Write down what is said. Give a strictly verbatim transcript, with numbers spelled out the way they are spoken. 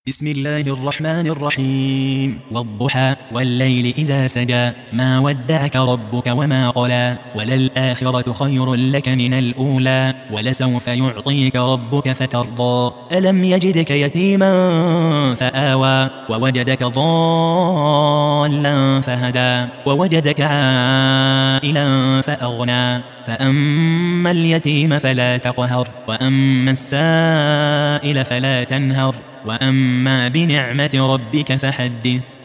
بسم الله الرحمن الرحيم والضحى والليل إذا سجى ما ودعك ربك وما قلى وللآخرة خير لك من الأولى ولسوف يعطيك ربك فترضى ألم يجدك يتيما فآوى ووجدك ضالا فهدى ووجدك عائلا فأغنى فأما اليتيم فلا تقهر وأما السائل فلا تنهر وأما بنعمة ربك فحدث.